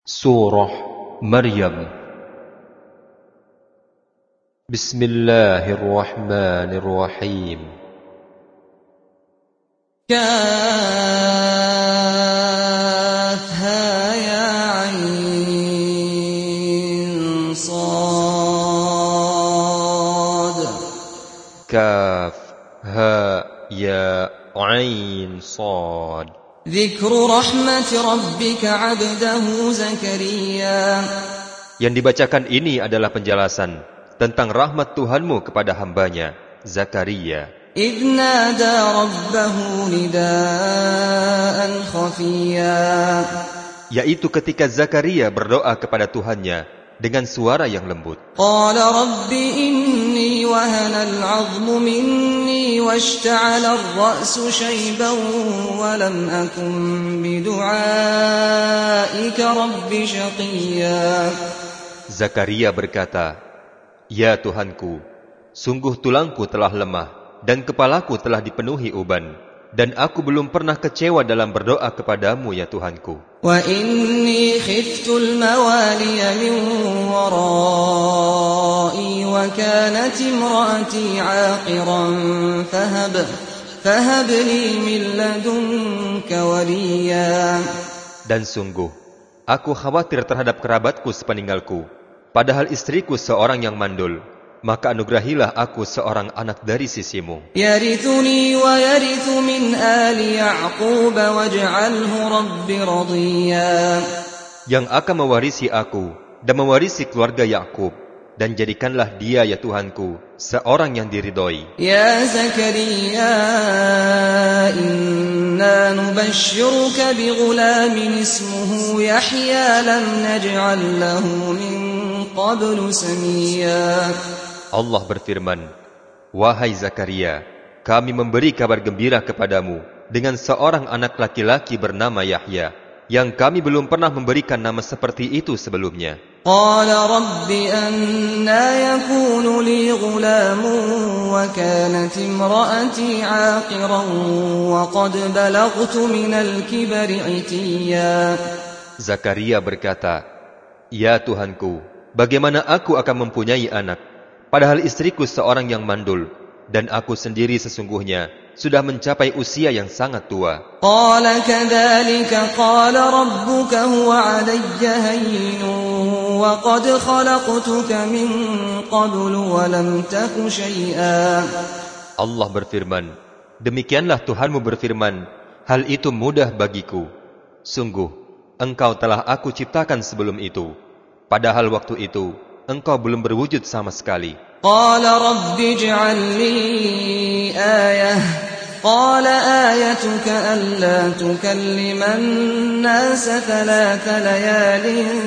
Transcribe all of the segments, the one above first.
Surah Maryam. Bismillahirrahmanirrahim. كافها يا عين صاد Kaf ha ya ain sad. ذكر رحمة ربك عبده زكريا. Yang dibacakan ini adalah penjelasan tentang rahmat Tuhanmu kepada hambanya, Zakaria. إذ نادى ربه نداء خفيا. Yaitu ketika Zakaria berdoa kepada Tuhannya dengan suara yang lembut. قال رب إني وهن العظم مني واشتعل الرأس شيبا ولم أكن بدعائك رب شقيا. Zakaria berkata, "Ya Tuhanku, sungguh tulangku telah lemah dan kepalaku telah dipenuhi uban, dan aku belum pernah kecewa dalam berdoa kepadamu, ya Tuhanku. وإني خفت الموالي من ورائي وكانت امرأتي عاقرا فهب لي من لدنك وليا." Dan sungguh, aku khawatir terhadap kerabatku sepeninggalku, padahal istriku seorang yang mandul, maka anugerahilah aku seorang anak dari sisimu. يرثني ويرث من آل يعقوب واجعله رب رضيا. Yang akan mewarisi aku dan mewarisi keluarga Yakub, dan jadikanlah dia, ya Tuhanku, seorang yang diridhoi. يا زكريا إنا نبشرك بغلام اسمه يحيى لم نجعل له من قبل سميا. Allah berfirman, "Wahai Zakaria, kami memberi kabar gembira kepadamu dengan seorang anak laki-laki bernama Yahya, yang kami belum pernah memberikan nama seperti itu sebelumnya." قال رب أنى يكون لي غلام وكانت امرأتي عاقرا وقد بلغت من الكبر عتيا. Zakaria berkata, "Ya Tuhanku, bagaimana aku akan mempunyai anak, padahal istriku seorang yang mandul, dan aku sendiri sesungguhnya sudah mencapai usia yang sangat tua." قال كذلك قال ربك هو علي هين وقد خلقتك من قبل ولم تك شيئا. Allah berfirman, "Demikianlah Tuhanmu berfirman, hal itu mudah bagiku. Sungguh, engkau telah aku ciptakan sebelum itu, padahal waktu itu engkau belum berwujud sama sekali." قال رب اجعل لي آية قال آيتك ألا تكلم الناس 3 ليال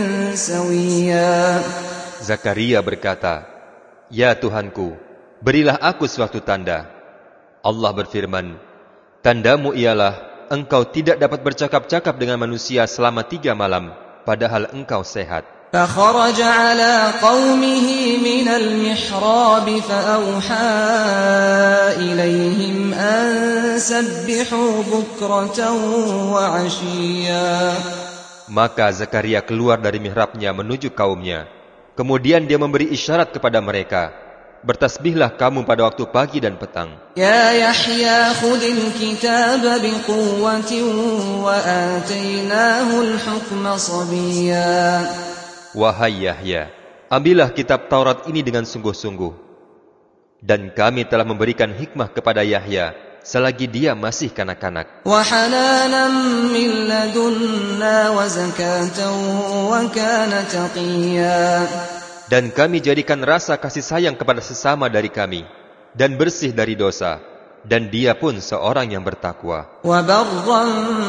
سويا. Zakaria berkata, "Ya Tuhanku, berilah aku suatu tanda." Allah berfirman, "Tandamu ialah engkau tidak dapat bercakap-cakap dengan manusia selama 3 malam, padahal engkau sehat." فخرج على قومه من المحراب فأوحى إليهم أن سبحوا بكرة وعشيا. Maka Zakaria keluar dari mihrabnya menuju kaumnya. Kemudian dia memberi isyarat kepada mereka, "Bertasbihlah kamu pada waktu pagi dan petang." يا يحيى خذ الكتاب بقوة وآتيناه الحكم صبيا. Wahai Yahya, ambillah kitab Taurat ini dengan sungguh-sungguh. Dan kami telah memberikan hikmah kepada Yahya selagi dia masih kanak-kanak. وحنانا من لدنا وزكاة وكان تقيا. Dan kami jadikan rasa kasih sayang kepada sesama dari kami, dan bersih dari dosa, dan dia pun seorang yang bertakwa. وبرا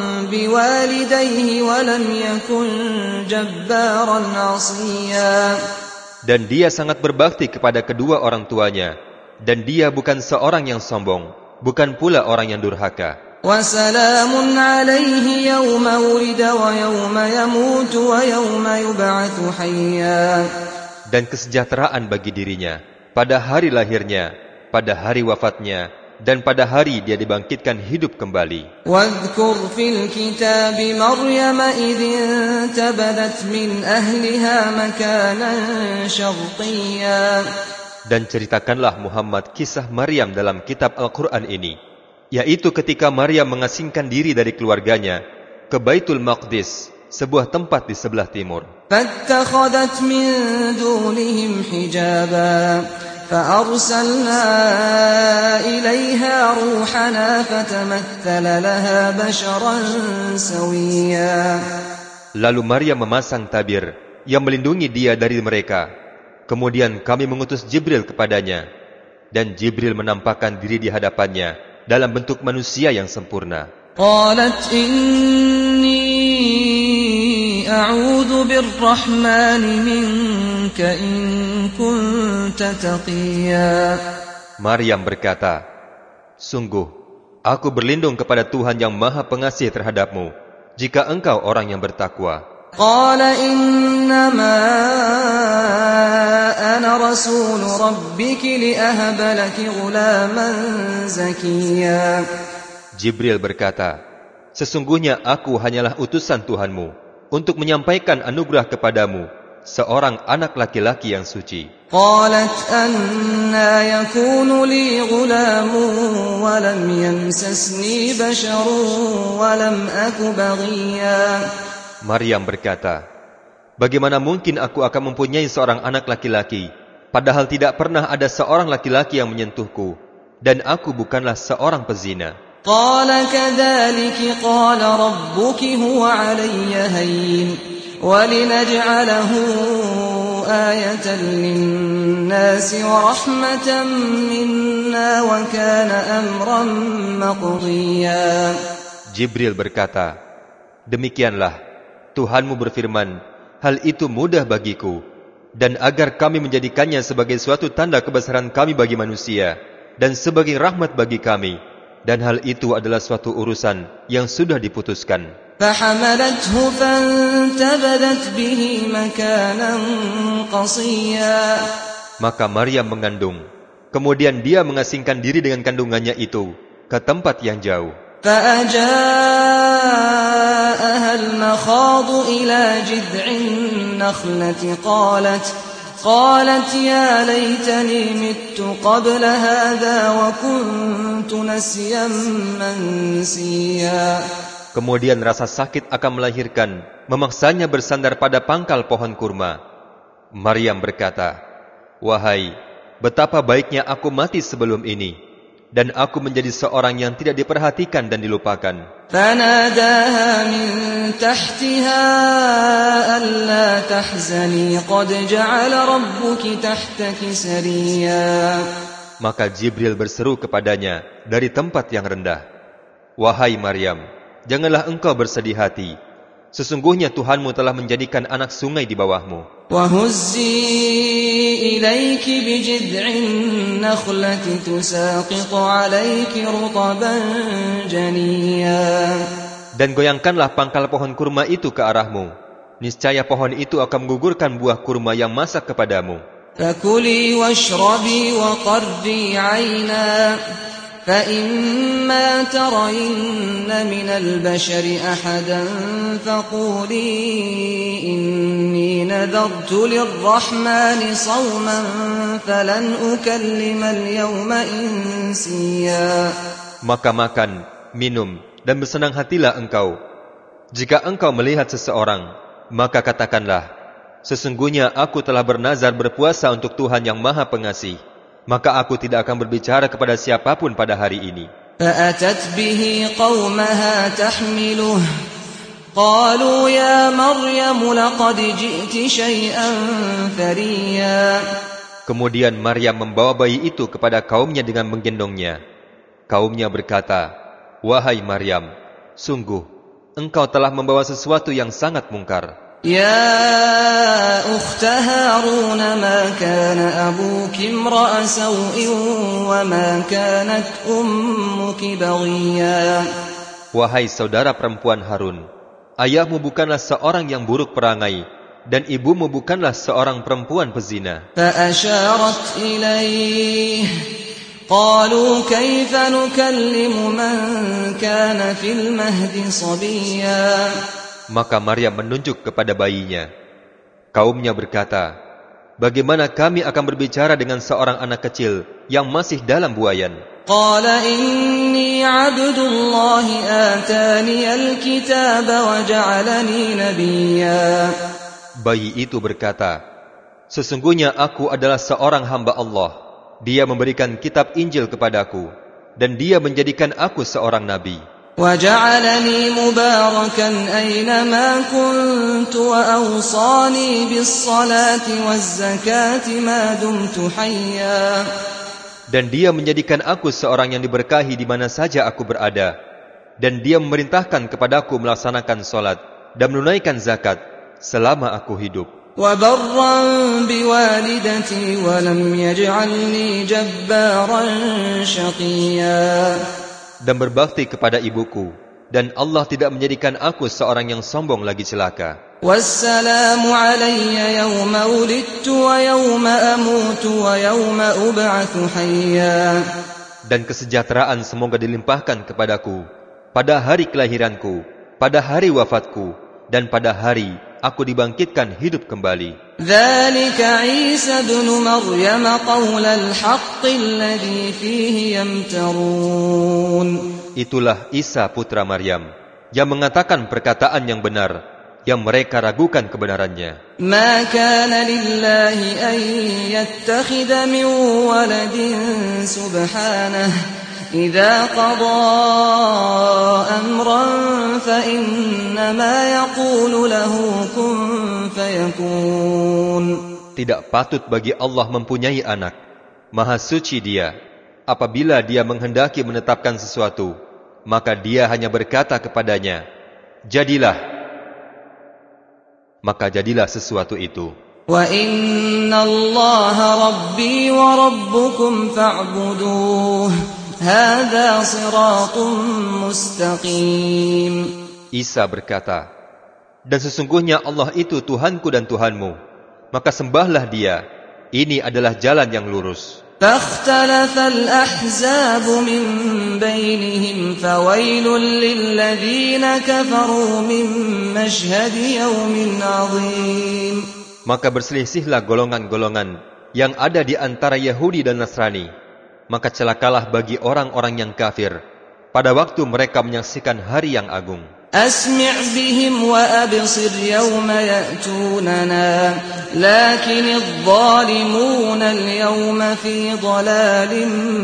بوالديه ولم يكن جبارا عصيا. Dan dia sangat berbakti kepada kedua orang tuanya, dan dia bukan seorang yang sombong, bukan pula orang yang durhaka. وسلام عليه يوم ولد ويوم يموت ويوم يبعث حيا. Dan kesejahteraan bagi dirinya pada hari lahirnya, pada hari wafatnya, dan pada hari dia dibangkitkan hidup kembali. واذكر في الكتاب مريم إذ انتبذت من أهلها مكانا شرقيا. Dan ceritakanlah Muhammad kisah Maryam dalam kitab Al-Quran ini, yaitu ketika Maryam mengasingkan diri dari keluarganya ke Baitul Maqdis, sebuah tempat di sebelah timur. فاتخذت من دونهم حجابا فأرسلنا إليها روحنا فتمثل لها بشرا سويا. Lalu Maryam memasang tabir yang melindungi dia dari mereka. Kemudian kami mengutus Jibril kepadanya, dan Jibril menampakkan diri di hadapannya dalam bentuk manusia yang sempurna. قالت إني أعوذ بالرحمن منك إن كنت تقيا. Maryam berkata, sungguh, aku berlindung kepada Tuhan yang Maha Pengasih terhadapmu, jika engkau orang yang bertakwa. قال إنما أنا رسول ربك لأهب لك غلاما زكيا. Jibril berkata, sesungguhnya aku hanyalah utusan Tuhanmu untuk menyampaikan anugerah kepadamu, seorang anak laki-laki yang suci. قالت أنى يكون لي غلام ولم يمسسني بشر ولم أك بغيا. Maryam berkata, bagaimana mungkin aku akan mempunyai seorang anak laki-laki, padahal tidak pernah ada seorang laki-laki yang menyentuhku, dan aku bukanlah seorang pezina. قال كذلك قال ربك هو علي هين ولنجعله آية للناس ورحمة منا وكان أمرا مقضيا. Jibril berkata, demikianlah Tuhanmu berfirman, hal itu mudah bagiku, dan agar kami menjadikannya sebagai suatu tanda kebesaran kami bagi manusia, dan sebagai rahmat bagi kami, dan hal itu adalah suatu urusan yang sudah diputuskan. فحملته فانتبذت به مكانا قصيا. Maka Maryam mengandung, kemudian dia mengasingkan diri dengan kandungannya itu ke tempat yang jauh. فأجاءها المخاض إلى جذع النخلة قالت يا ليتني مت قبل هذا وكنت نسيا منسيا. Kemudian rasa sakit akan melahirkan memaksanya bersandar pada pangkal pohon kurma. Maryam berkata, wahai, betapa baiknya aku mati sebelum ini, dan aku menjadi seorang yang tidak diperhatikan dan dilupakan. فناداها من تحتها ألا تحزني قد جعل ربك تحتك سريا. Maka Jibril berseru kepadanya dari tempat yang rendah, wahai Maryam, janganlah engkau bersedih hati. Sesungguhnya Tuhanmu telah menjadikan anak sungai di bawahmu. وهزي إليك بجذع النخلة تساقط عليك رطبا جنيا. Dan goyangkanlah pangkal pohon kurma itu ke arahmu. Niscaya pohon itu akan menggugurkan buah kurma yang masak kepadamu. فكلي واشربي وقري عينا فإما ترين من البشر أحدا فقولي إني نذرت للرحمن صوما فلن أكلم اليوم إنسيا. Maka makan, minum, dan bersenang hatilah engkau. Jika engkau melihat seseorang, maka katakanlah, sesungguhnya aku telah bernazar berpuasa untuk Tuhan yang Maha Pengasih. Maka aku tidak akan berbicara kepada siapapun pada hari ini. فأتت به قومها تحمله قالوا يا مريم لقد جئت شيئا فريا. Kemudian Maryam membawa bayi itu kepada kaumnya dengan menggendongnya. Kaumnya berkata, wahai Maryam, sungguh engkau telah membawa sesuatu yang sangat mungkar. يا أخت هارون ما كان أبوك امرأ سوء وما كانت أمك بغيا. Wahai saudara perempuan Harun, ayahmu bukanlah seorang yang buruk perangai, dan ibumu bukanlah seorang perempuan pezina. فأشارت إليه قالوا كيف نكلم من كان في المهد صبيا. Maka Maryam menunjuk kepada bayinya. Kaumnya berkata, bagaimana kami akan berbicara dengan seorang anak kecil yang masih dalam buayan? قال إني عبد الله آتاني الكتاب وجعلني نبيا. Bayi itu berkata, sesungguhnya aku adalah seorang hamba Allah. Dia memberikan kitab Injil kepadaku, dan dia menjadikan aku seorang nabi. وجعلني مباركا أينما كنت وأوصاني بالصلاة والزكاة ما دمت حيا. Dan dia menjadikan aku seorang yang diberkahi di mana saja aku berada. Dan dia memerintahkan kepadaku melaksanakan salat dan menunaikan zakat selama aku hidup. وبرا بوالدتي ولم يجعلني جبارا شقيا. Dan berbakti kepada ibuku, dan Allah tidak menjadikan aku seorang yang sombong lagi celaka. والسلام علي يوم ولدت ويوم أموت ويوم أبعث حيا. Dan kesejahteraan semoga dilimpahkan kepadaku pada hari kelahiranku, pada hari wafatku, dan pada hari aku dibangkitkan hidup kembali. ذلك عيسى ابن مريم قول الحق الذي فيه يمترون. Itulah Isa putra Maryam yang mengatakan perkataan yang benar yang mereka ragukan kebenarannya. ما كان لله أن يتخذ من ولد سبحانه إذا قضى أمرا فإنما يقول له كن فيكون. Tidak patut bagi Allah mempunyai anak. Maha suci Dia. Apabila Dia menghendaki menetapkan sesuatu, maka Dia hanya berkata kepadanya, jadilah. Maka jadilah sesuatu itu. وَإِنَّ اللَّهَ رَبِّي وَرَبُّكُمْ فَاعْبُدُوهُ هَذَا صِرَاطٌ مُسْتَقِيمٌ. Isa berkata, dan sesungguhnya Allah itu Tuhanku dan Tuhanmu, maka sembahlah Dia. Ini adalah jalan yang lurus. فَاخْتَلَفَ الْأَحْزَابُ مِنْ بَيْنِهِمْ فَوَيْلٌ لِلَّذِينَ كَفَرُوا مِنْ مَشْهَدِ يَوْمٍ عَظِيمٍ. Maka berselisihlah golongan-golongan yang ada di antara Yahudi dan Nasrani. Maka celakalah bagi orang-orang yang kafir pada waktu mereka menyaksikan hari yang agung. أسمع بهم وأبصر يوم يأتوننا لكن الظالمون اليوم في ضلال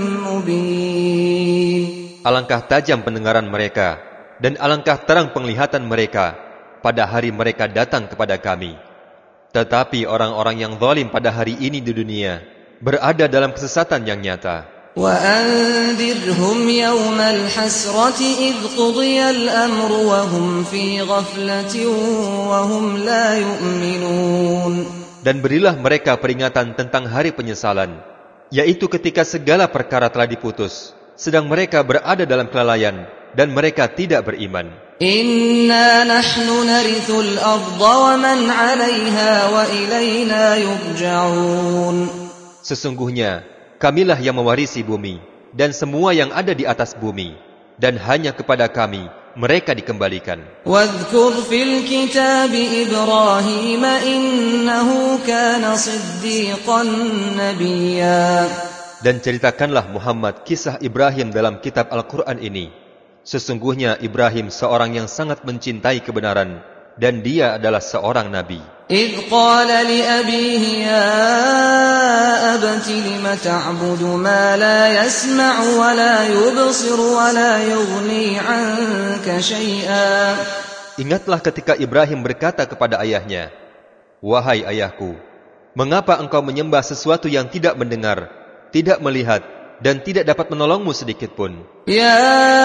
مبين. Alangkah tajam pendengaran mereka dan alangkah terang penglihatan mereka pada hari mereka datang kepada kami. Tetapi orang-orang yang zalim pada hari ini di dunia berada dalam kesesatan yang nyata. وأنذرهم يوم الحسرة إذ قضي الأمر وهم في غفلة وهم لا يؤمنون. Dan berilah mereka peringatan tentang hari penyesalan, yaitu ketika segala perkara telah diputus, sedang mereka berada dalam kelalaian dan mereka tidak beriman. Inna nahnu narithul arda wa man 'alayha wa ilayna yurja'un. Sesungguhnya kamilah yang mewarisi bumi dan semua yang ada di atas bumi, dan hanya kepada kami mereka dikembalikan. Wadhkur fil kitab Ibrahim innahu kana siddiqan nabiyya. Dan ceritakanlah Muhammad kisah Ibrahim dalam kitab Al-Quran ini. Sesungguhnya Ibrahim seorang yang sangat mencintai kebenaran, dan dia adalah seorang nabi. إذ قال لأبيه يا أبت لم تعبد ما لا يسمع ولا يبصر ولا يغني عنك شيئا. Ingatlah ketika Ibrahim berkata kepada ayahnya, wahai ayahku, mengapa engkau menyembah sesuatu yang tidak mendengar, tidak melihat, dan tidak dapat menolongmu sedikit pun? Ya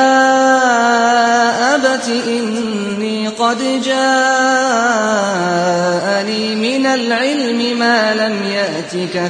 abati inni qad ja'ani minal ilmi ma lam ya'tika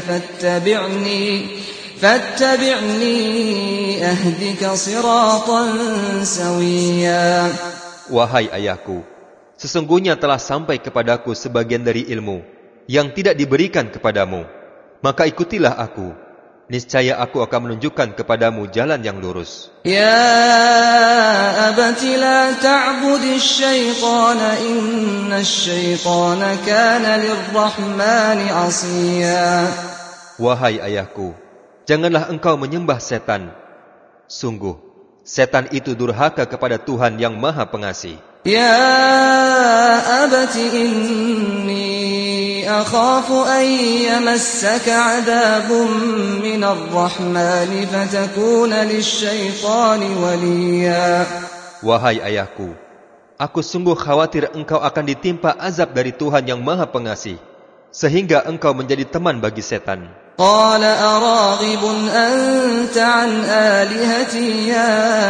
fattabi'ni ahdika siratan sawiyya. Wahai ayahku, sesungguhnya telah sampai kepadaku sebagian dari ilmu yang tidak diberikan kepadamu, maka ikutilah aku, niscaya aku akan menunjukkan kepadamu jalan yang lurus. Ya abati la ta'budis syaitana innasyaitana kana lirrahmani 'asiya. Wahai ayahku, janganlah engkau menyembah setan. Sungguh, setan itu durhaka kepada Tuhan yang Maha Pengasih. Ya abati inni akhafu an yamassaka 'adabun minar rahmani fatakuna lisyaitani waliya. Wahai ayahku, aku sungguh khawatir engkau akan ditimpa azab dari Tuhan yang Maha Pengasih, sehingga engkau menjadi teman bagi setan. Qala araghibun anta an alihati ya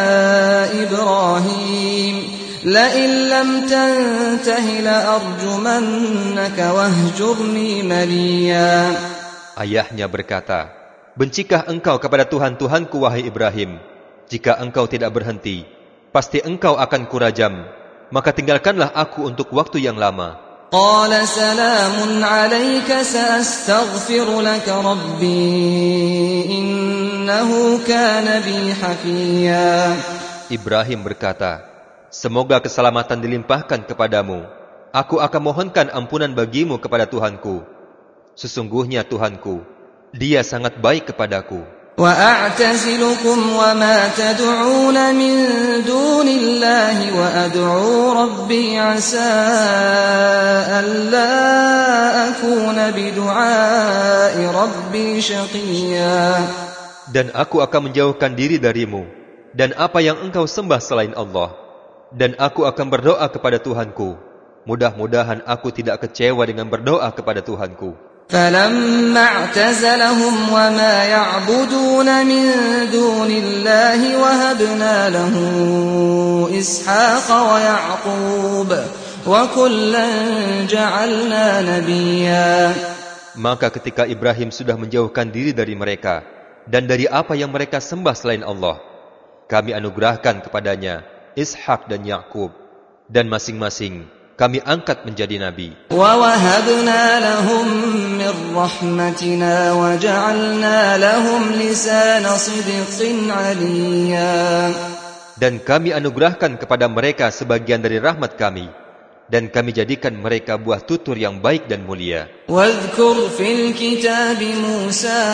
Ibrahim لئن لم تنته لأرجمنك واهجرني مليا. Ayahnya berkata, bencikah engkau kepada Tuhan-Tuhanku wahai Ibrahim? Jika engkau tidak berhenti, pasti engkau akan kurajam, maka tinggalkanlah aku untuk waktu yang lama. Qala salamun alayka sa'astaghfiru laka rabbi innahu kana bi hafiya. Ibrahim berkata, semoga keselamatan dilimpahkan kepadamu. Aku akan mohonkan ampunan bagimu kepada Tuhanku. Sesungguhnya Tuhanku, Dia sangat baik kepadaku. Wa a'tazilukum wa ma tad'un min dunillahi wa ad'u rabbi 'asa alla akuna bidu'a'i rabbi syaqiyya. Dan aku akan menjauhkan diri darimu dan apa yang engkau sembah selain Allah. Dan aku akan berdoa kepada Tuhanku. Mudah-mudahan aku tidak kecewa dengan berdoa kepada Tuhanku. Falamma i'tazalahum wa ma ya'buduna min dunillahi wahabna lahu Ishaqa wa Ya'qub wa kullan ja'alna nabiyya. Maka ketika Ibrahim sudah menjauhkan diri dari mereka dan dari apa yang mereka sembah selain Allah, kami anugerahkan kepadanya Ishak dan Ya'qub, dan masing-masing kami angkat menjadi nabi. Wa wahabna lahum min rahmatina wa ja'alna lahum lisana sidqin 'aliyya. Dan kami anugerahkan kepada mereka sebagian dari rahmat kami, dan kami jadikan mereka buah tutur yang baik dan mulia. Wadhkur fil kitabi Musa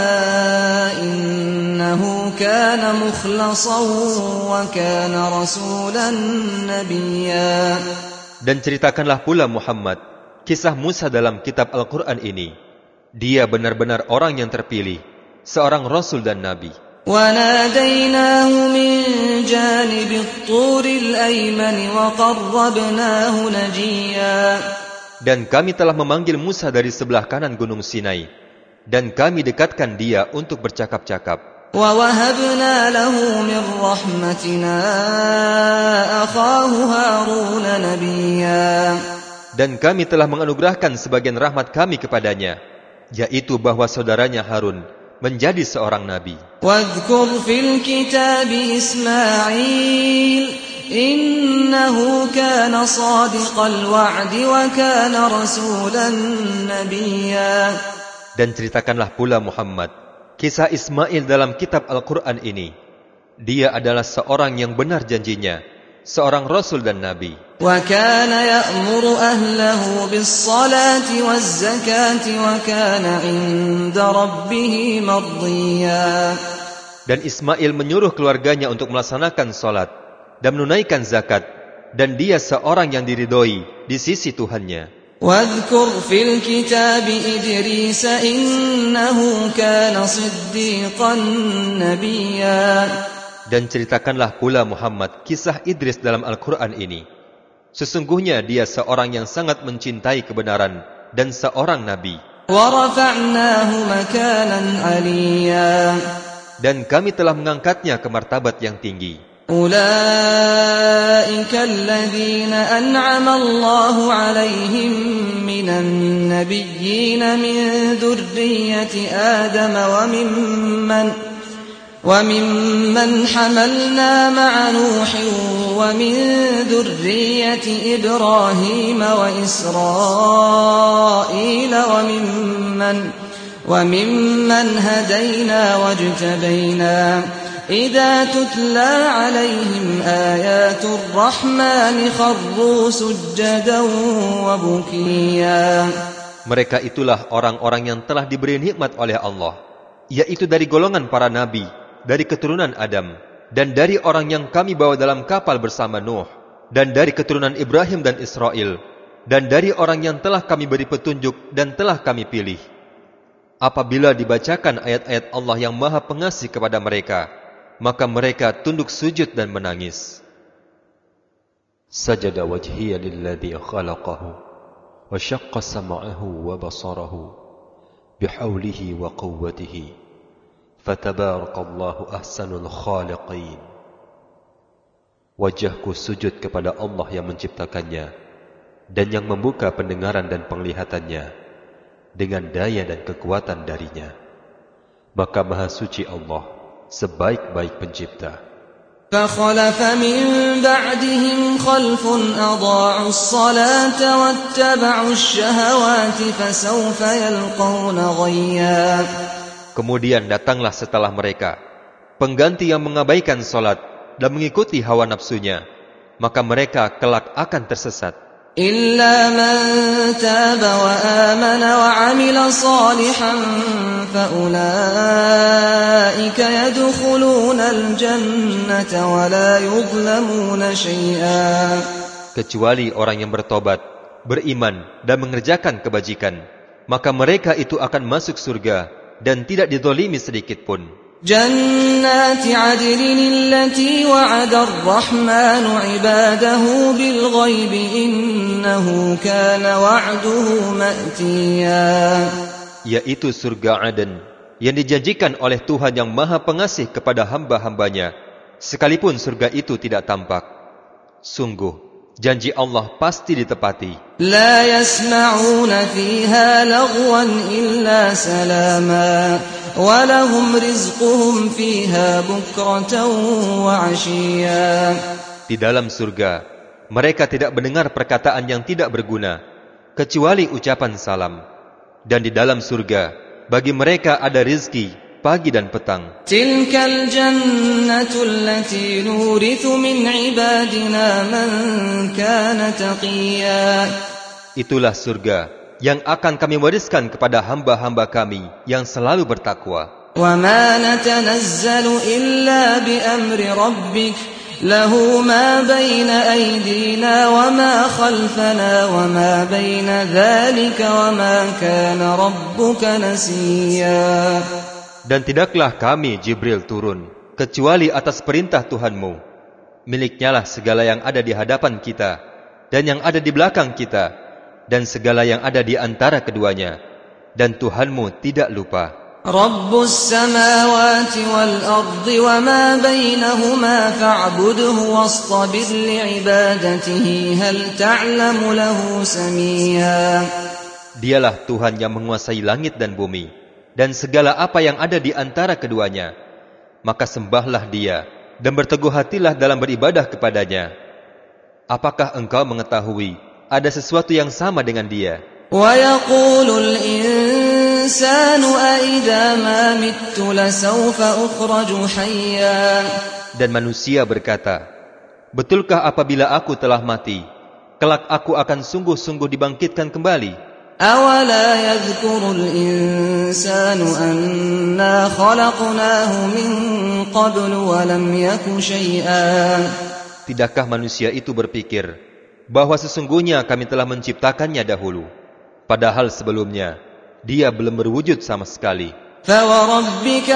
innahu kana mukhlasan wa kana rasulan nabiyya. Dan ceritakanlah pula Muhammad kisah Musa dalam kitab Al-Quran ini. Dia benar-benar orang yang terpilih, seorang rasul dan nabi. وَنَادَيْنَاهُ مِنْ جَانِبِ الطُّورِ الْأَيْمَنِ وَقَرَّبْنَاهُ نَجِيًّا. Dan kami telah memanggil Musa dari sebelah kanan gunung Sinai, dan kami dekatkan dia untuk bercakap-cakap. وَوَهَبْنَا لَهُ مِنْ رَحْمَتِنَا أَخَاهُ هَارُونَ نَبِيًّا. Dan kami telah menganugerahkan sebagian rahmat kami kepadanya, yaitu bahwa saudaranya Harun menjadi seorang nabi. وَاذْكُرْ فِي الْكِتَابِ إِسْمَاعِيلَ إِنَّهُ كَانَ صَادِقَ الْوَعْدِ وَكَانَ رَسُولًا نَبِيًّا. Dan ceritakanlah pula Muhammad kisah Ismail dalam kitab Al-Quran ini. Dia adalah seorang yang benar janjinya, seorang rasul dan nabi. وَكَانَ يَأْمُرُ أَهْلَهُ بِالصَّلَاةِ وَالزَّكَاةِ وَكَانَ عِندَ رَبِّهِ مَرْضِيًّا. Dan Ismail menyuruh keluarganya untuk melaksanakan salat dan menunaikan zakat, dan dia seorang yang diridhoi di sisi Tuhannya. وَاذْكُرْ فِي الْكِتَابِ إِدْرِيسَ إِنَّهُ كَانَ صِدِّيقًا نَبِيًّا. Dan ceritakanlah pula Muhammad kisah Idris dalam Al-Quran ini. Sesungguhnya dia seorang yang sangat mencintai kebenaran dan seorang nabi. وَرَفَعْنَاهُ مَكَانًا عَلِيًّا. Dan kami telah mengangkatnya ke martabat yang tinggi. أُولَئِكَ الَّذِينَ أَنْعَمَ اللَّهُ عَلَيْهِمْ مِنَ النَّبِيِّينَ مِنْ ذُرِّيَّةِ آدَمَ وَمِمَّنْ حَمَلْنَا مَعَ نُوحٍ وَمِنْ ذُرِّيَّةِ إِبْرَاهِيمَ وَإِسْرَائِيلَ وممن هدينا واجتبينا إذا تتلى عليهم آيات الرحمن خروا سجدا وبكيا. Mereka itulah orang-orang yang telah diberi nikmat oleh Allah, yaitu dari golongan para nabi, dari keturunan Adam, dan dari orang yang kami bawa dalam kapal bersama Nuh, dan dari keturunan Ibrahim dan Israel, dan dari orang yang telah kami beri petunjuk dan telah kami pilih. Apabila dibacakan ayat-ayat Allah yang Maha Pengasih kepada mereka, maka mereka tunduk sujud dan menangis. Sajada wajhiya lilladzi khalaqahu wa syaqqa sam'ahu wa basarahu bihaulihi wa quwwatihi fatabarakallahu ahsanul khaliqin. Wajahku sujud kepada Allah yang menciptakannya dan yang membuka pendengaran dan penglihatannya dengan daya dan kekuatan darinya. Maka Maha Suci Allah, sebaik-baik pencipta. فخلف من بعدهم خلف أضاعوا الصلاة واتبعوا الشهوات فسوف يلقون غيا. Kemudian datanglah setelah mereka pengganti yang mengabaikan salat dan mengikuti hawa nafsunya, maka mereka kelak akan tersesat. إلا من تاب وآمن وعمل صالحا فأولئك يدخلون الجنة ولا يظلمون شيئا. Kecuali orang yang bertobat, beriman dan mengerjakan kebajikan, maka mereka itu akan masuk surga dan tidak dizalimi sedikit pun. جنات عدن التي وعد الرحمن عباده بالغيب إنه كان وعده مأتيا. Yaitu surga Aden yang dijanjikan oleh Tuhan yang Maha Pengasih kepada hamba-hambanya, sekalipun surga itu tidak tampak. Sungguh, janji Allah pasti ditepati. لا يسمعون فيها لغوا إلا سلاما ولهم رزقهم فيها بكرة وعشيا. Di dalam surga, mereka tidak mendengar perkataan yang tidak berguna, kecuali ucapan salam. Dan di dalam surga, bagi mereka ada rizki pagi dan petang. تلك الجنة التي نورث من عبادنا من كان تقيا. Itulah surga yang akan kami wariskan kepada hamba-hamba kami yang selalu bertakwa. وما نتنزل إلا بأمر ربك له ما بين أيدينا وما خلفنا وما بين ذلك وما كان ربك نسيا. Dan tidaklah kami Jibril turun kecuali atas perintah Tuhanmu. Miliknyalah segala yang ada di hadapan kita dan yang ada di belakang kita dan segala yang ada di antara keduanya, dan Tuhanmu tidak lupa. رب السماوات والأرض وما بينهما فاعبده واصطبر لعبادته هل تعلم له سميا. Dialah Tuhan yang menguasai langit dan bumi dan segala apa yang ada di antara keduanya. Maka sembahlah Dia dan berteguh hatilah dalam beribadah kepadanya. Apakah engkau mengetahui ada sesuatu yang sama dengan Dia? وَيَقُولُ الْإِنسَانُ أَإِذَا مَا مِتُّ لَسَوْفَ أُخْرَجُ حَيًّا. Dan manusia berkata, betulkah apabila aku telah mati, kelak aku akan sungguh-sungguh dibangkitkan kembali? أَوَلَا يَذْكُرُ الْإِنسَانُ أَنَّا خَلَقْنَاهُ مِنْ قَبْلُ وَلَمْ يَكُ شَيْئًا. Tidakkah manusia itu berpikir bahwa sesungguhnya kami telah menciptakannya dahulu, padahal sebelumnya dia belum berwujud sama sekali. فَوَرَبِّكَ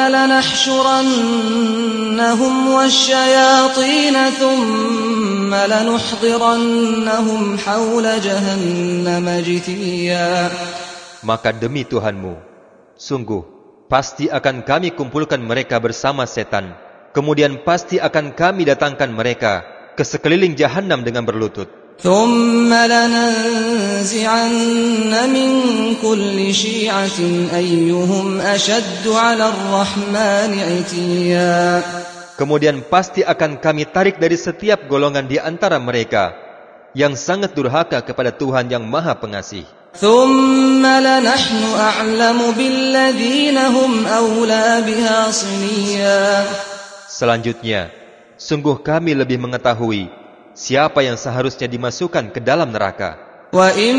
لَنَحْشُرَنَّهُمْ وَالشَّيَاطِينَ ثُمَّ لَنُحْضِرَنَّهُمْ حَوْلَ جَهَنَّمَ جِثِيًّا. Maka demi Tuhanmu, sungguh pasti akan kami kumpulkan mereka bersama setan, kemudian pasti akan kami datangkan mereka ke sekeliling Jahannam dengan berlutut. ثُمَّ لَنَنزِعَنَّ مِنْ كُلِّ شِيعَةٍ أَيُّهُمْ أَشَدُّ عَلَى الرَّحْمَنِ عِتِيًّا. Kemudian pasti akan kami tarik dari setiap golongan di antara mereka yang sangat durhaka kepada Tuhan yang Maha Pengasih. ثم لنحن أعلم بالذين هم أولى بها صليا. Selanjutnya, sungguh kami lebih mengetahui siapa yang seharusnya dimasukkan ke dalam neraka. وَإِن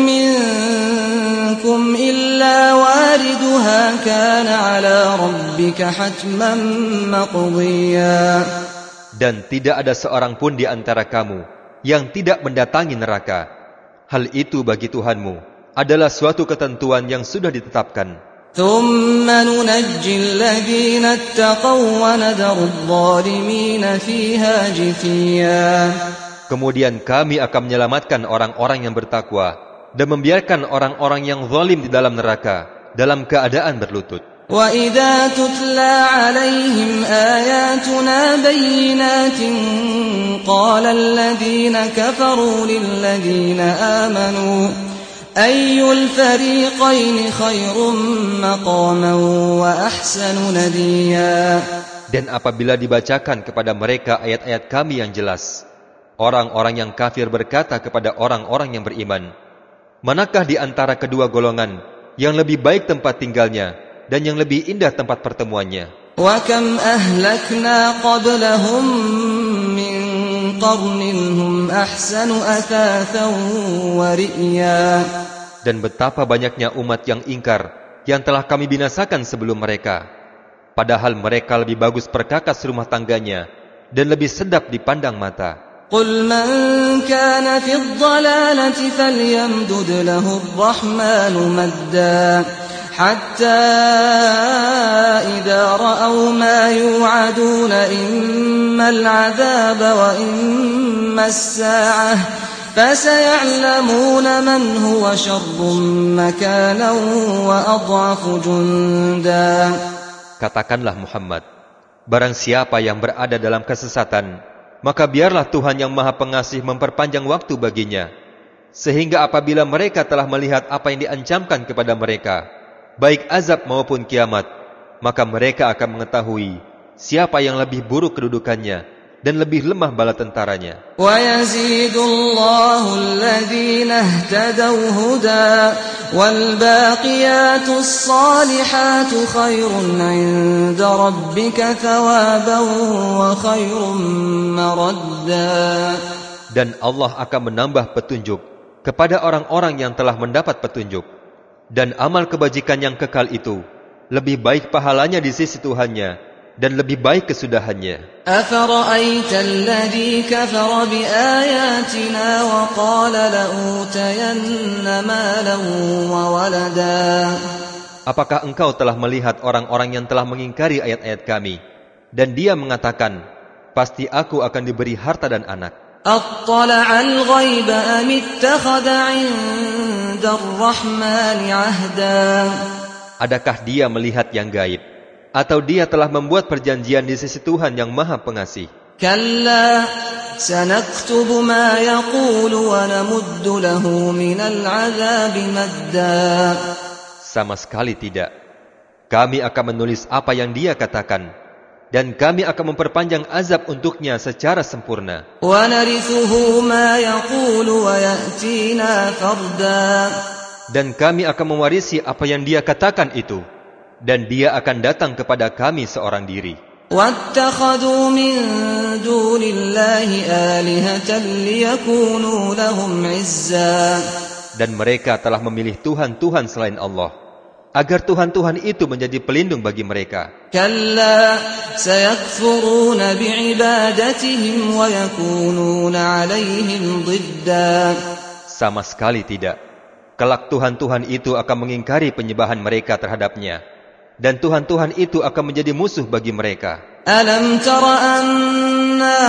مِّنكُمْ إِلَّا وَارِدُهَا كَانَ عَلَى رَبِّكَ حَتْمًا مَّقْضِيًّا. Dan tidak ada seorang pun di antara kamu yang tidak mendatangi neraka. Hal itu bagi Tuhanmu adalah suatu ketentuan yang sudah ditetapkan. ثُمَّ نُنَجِّي الَّذِينَ اتَّقَوْا وَنَذَرُ الظَّالِمِينَ فِيهَا جِثِيًّا. Kemudian kami akan menyelamatkan orang-orang yang bertakwa dan membiarkan orang-orang yang zalim di dalam neraka dalam keadaan berlutut. وَإِذَا تُتْلَى عَلَيْهِمْ آيَاتُنَا بَيِّنَاتٍ قَالَ الَّذِينَ كَفَرُوا لِلَّذِينَ آمَنُوا أَيُّ الْفَرِيقَيْنِ خَيْرٌ مَّقَامًا وَأَحْسَنُ نَدِيًّا. Dan apabila dibacakan kepada mereka ayat-ayat kami yang jelas, orang-orang yang kafir berkata kepada orang-orang yang beriman, manakah di antara kedua golongan yang lebih baik tempat tinggalnya dan yang lebih indah tempat pertemuannya? وَكَمْ أَهْلَكْنَا قَبْلَهُمْ مِنْ قَرْنٍ هُمْ أَحْسَنُ أَثَاثًا وَرِئْيًا. Dan betapa banyaknya umat yang ingkar yang telah kami binasakan sebelum mereka, padahal mereka lebih bagus perkakas rumah tangganya dan lebih sedap dipandang mata. قُلْ مَنْ كَانَ فِي الضَّلَالَةِ فَلْيَمْدُدْ لَهُ الرَّحْمَنُ مَدًّا حَتَّى إِذَا رَأَوْا مَا يُوعَدُونَ إِمَّا الْعَذَابَ وَإِمَّا السَّاعَةَ فَسَيَعْلَمُونَ مَنْ هُوَ شَرٌّ مَكَانًا وَأَضْعَفُ جُنْدًا. Katakanlah Muhammad, barang siapa yang berada dalam kesesatan, maka biarlah Tuhan yang Maha Pengasih memperpanjang waktu baginya, sehingga apabila mereka telah melihat apa yang diancamkan kepada mereka, baik azab maupun kiamat, maka mereka akan mengetahui siapa yang lebih buruk kedudukannya dan lebih lemah bala tentaranya. وَيَزِيدُ اللَّهُ الَّذِينَ اهْتَدَوْا هُدًى وَالْبَاقِيَاتُ الصَّالِحَاتُ خَيْرٌ عِندَ رَبِّكَ ثَوَابًا وَخَيْرٌ مَّرَدًّا. Dan Allah akan menambah petunjuk kepada orang-orang yang telah mendapat petunjuk, dan amal kebajikan yang kekal itu lebih baik pahalanya di sisi Tuhannya dan lebih baik kesudahannya. أَفَرَأَيْتَ الَّذِي كَفَرَ بِآيَاتِنَا وَقَالَ لَأُوتَيَنَّ مَالًا وَوَلَدًا. Apakah engkau telah melihat orang-orang yang telah mengingkari ayat-ayat kami, dan dia mengatakan, pasti aku akan diberi harta dan anak. أَطَّلَعَ الْغَيْبَ أَمِ اتَّخَذَ عِندَ الرَّحْمَنِ عَهْدًا. Adakah dia melihat yang gaib, atau dia telah membuat perjanjian di sisi Tuhan yang Maha Pengasih? كَلَّا سَنَكْتُبُ مَا يَقُولُ وَنَمُدُّ لَهُ مِنَ الْعَذَابِ مَدًّا. Sama sekali tidak. Kami akan menulis apa yang dia katakan, dan kami akan memperpanjang azab untuknya secara sempurna. وَنَرِثُهُ مَا يَقُولُ وَيَأْتِينَا فَرْدًا. Dan kami akan mewarisi apa yang dia katakan itu, dan dia akan datang kepada kami seorang diri. وَاتَّخَذُوا مِن دُونِ اللَّهِ آلِهَةً لِيَكُونُوا لَهُمْ عِزًّا. Dan mereka telah memilih Tuhan-Tuhan selain Allah, agar Tuhan-Tuhan itu menjadi pelindung bagi mereka. كَلَّا سَيَكْفُرُونَ بِعِبَادَتِهِمْ وَيَكُونُونَ عَلَيْهِمْ ضِدًّا. Sama sekali tidak. Kelak Tuhan-Tuhan itu akan mengingkari penyembahan mereka terhadapnya, dan Tuhan-Tuhan itu akan menjadi musuh bagi mereka. أَلَمْ تَرَ أَنَّا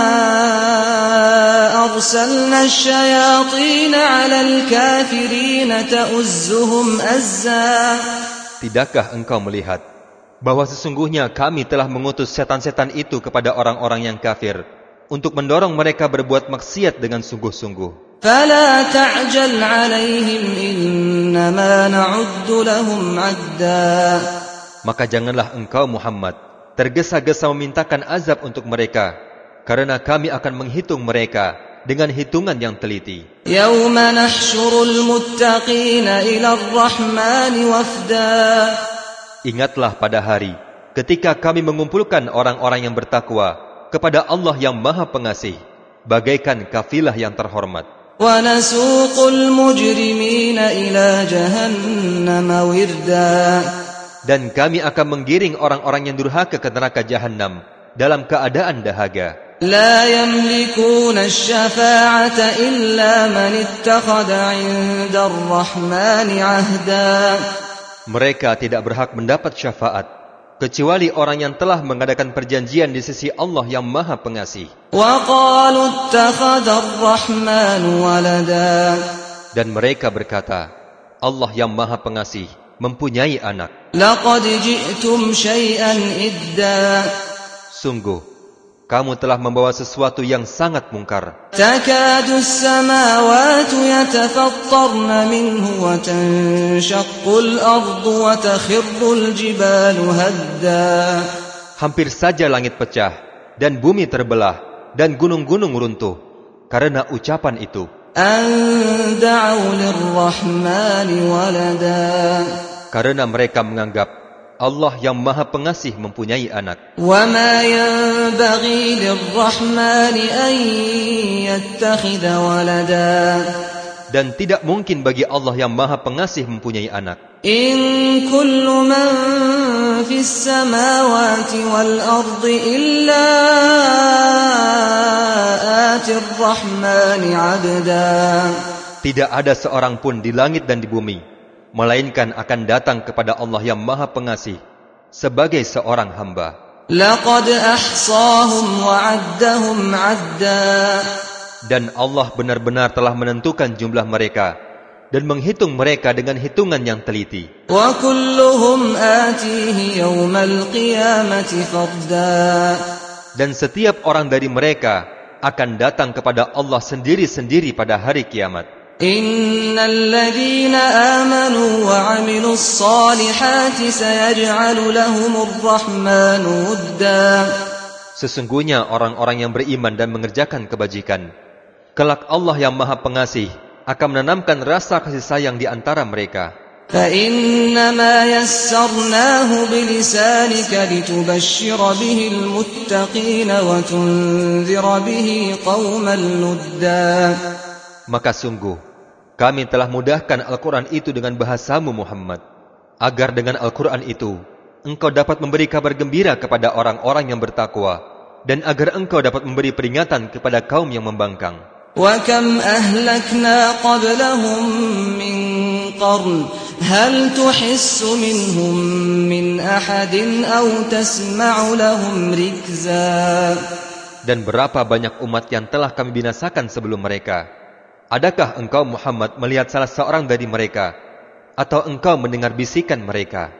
أَرْسَلْنَا الشَّيَاطِينَ عَلَى الْكَافِرِينَ تَؤُزُّهُمْ أَزًّا. Tidakkah engkau melihat bahwa sesungguhnya kami telah mengutus setan-setan itu kepada orang-orang yang kafir untuk mendorong mereka berbuat maksiat dengan sungguh-sungguh? فَلَا تَعْجَلْ عَلَيْهِمْ إِنَّمَا نَعُدُّ لَهُمْ عَدًّا. Maka janganlah engkau Muhammad tergesa-gesa memintakan azab untuk mereka, karena kami akan menghitung mereka dengan hitungan yang teliti. يوم نحشر المتقين إلى الرحمن وفدا. Ingatlah pada hari ketika kami mengumpulkan orang-orang yang bertakwa kepada Allah yang Maha Pengasih, bagaikan kafilah yang terhormat. ونسوق المجرمين إلى جهنم وردا. Dan kami akan menggiring orang-orang yang durhaka ke neraka Jahannam dalam keadaan dahaga. لا يملكون الشفاعة إلا من اتخذ عند الرحمن عهدا. Mereka tidak berhak mendapat syafaat kecuali orang yang telah mengadakan perjanjian di sisi Allah yang Maha Pengasih. وقالوا اتخذ الرحمن ولدا. Dan mereka berkata, Allah yang Maha Pengasih mempunyai anak. لقد جئتم شيئا إدا. Sungguh, kamu telah membawa sesuatu yang sangat mungkar. تكاد السماوات يتفطرن منه وتنشق الأرض وتخر الجبال هدا. Hampir saja langit pecah dan bumi terbelah dan gunung-gunung runtuh karena ucapan itu. أن دعوا للرحمن ولدا. Karena mereka menganggap Allah yang Maha Pengasih mempunyai anak. وما ينبغي للرحمن أن يتخذ ولدا. Dan tidak mungkin bagi Allah yang Maha Pengasih mempunyai anak. إن كل من في السماوات والأرض إلا آتي الرحمن عبدا. Tidak ada seorang pun di langit dan di bumi, melainkan akan datang kepada Allah yang Maha Pengasih sebagai seorang hamba. لقد أحصاهم وعدهم عدا. Dan Allah benar-benar telah menentukan jumlah mereka dan menghitung mereka dengan hitungan yang teliti. وكلهم آتيه يوم القيامة فردا. Dan setiap orang dari mereka akan datang kepada Allah sendiri-sendiri pada hari kiamat. إن الذين آمنوا وعملوا الصالحات سيجعل لهم الرحمن ودا. Sesungguhnya orang-orang yang beriman dan mengerjakan kebajikan, kelak Allah yang Maha Pengasih akan menanamkan rasa kasih sayang di antara mereka. فإنما يسرناه بلسانك لتبشر به المتقين وتنذر به قوما لدا. Maka sungguh, kami telah mudahkan Al-Quran itu dengan bahasamu Muhammad, agar dengan Al-Quran itu, engkau dapat memberi kabar gembira kepada orang-orang yang bertakwa, dan agar engkau dapat memberi peringatan kepada kaum yang membangkang. وَكَمْ أَهْلَكْنَا قَبْلَهُمْ مِنْ قَرْنٍ هَلْ تُحِسُّ مِنْهُمْ مِنْ أَحَدٍ أَوْ تَسْمَعُ لَهُمْ رِكْزًا. Dan berapa banyak umat yang telah kami binasakan sebelum mereka. Adakah engkau Muhammad melihat salah seorang dari mereka, atau engkau mendengar bisikan mereka?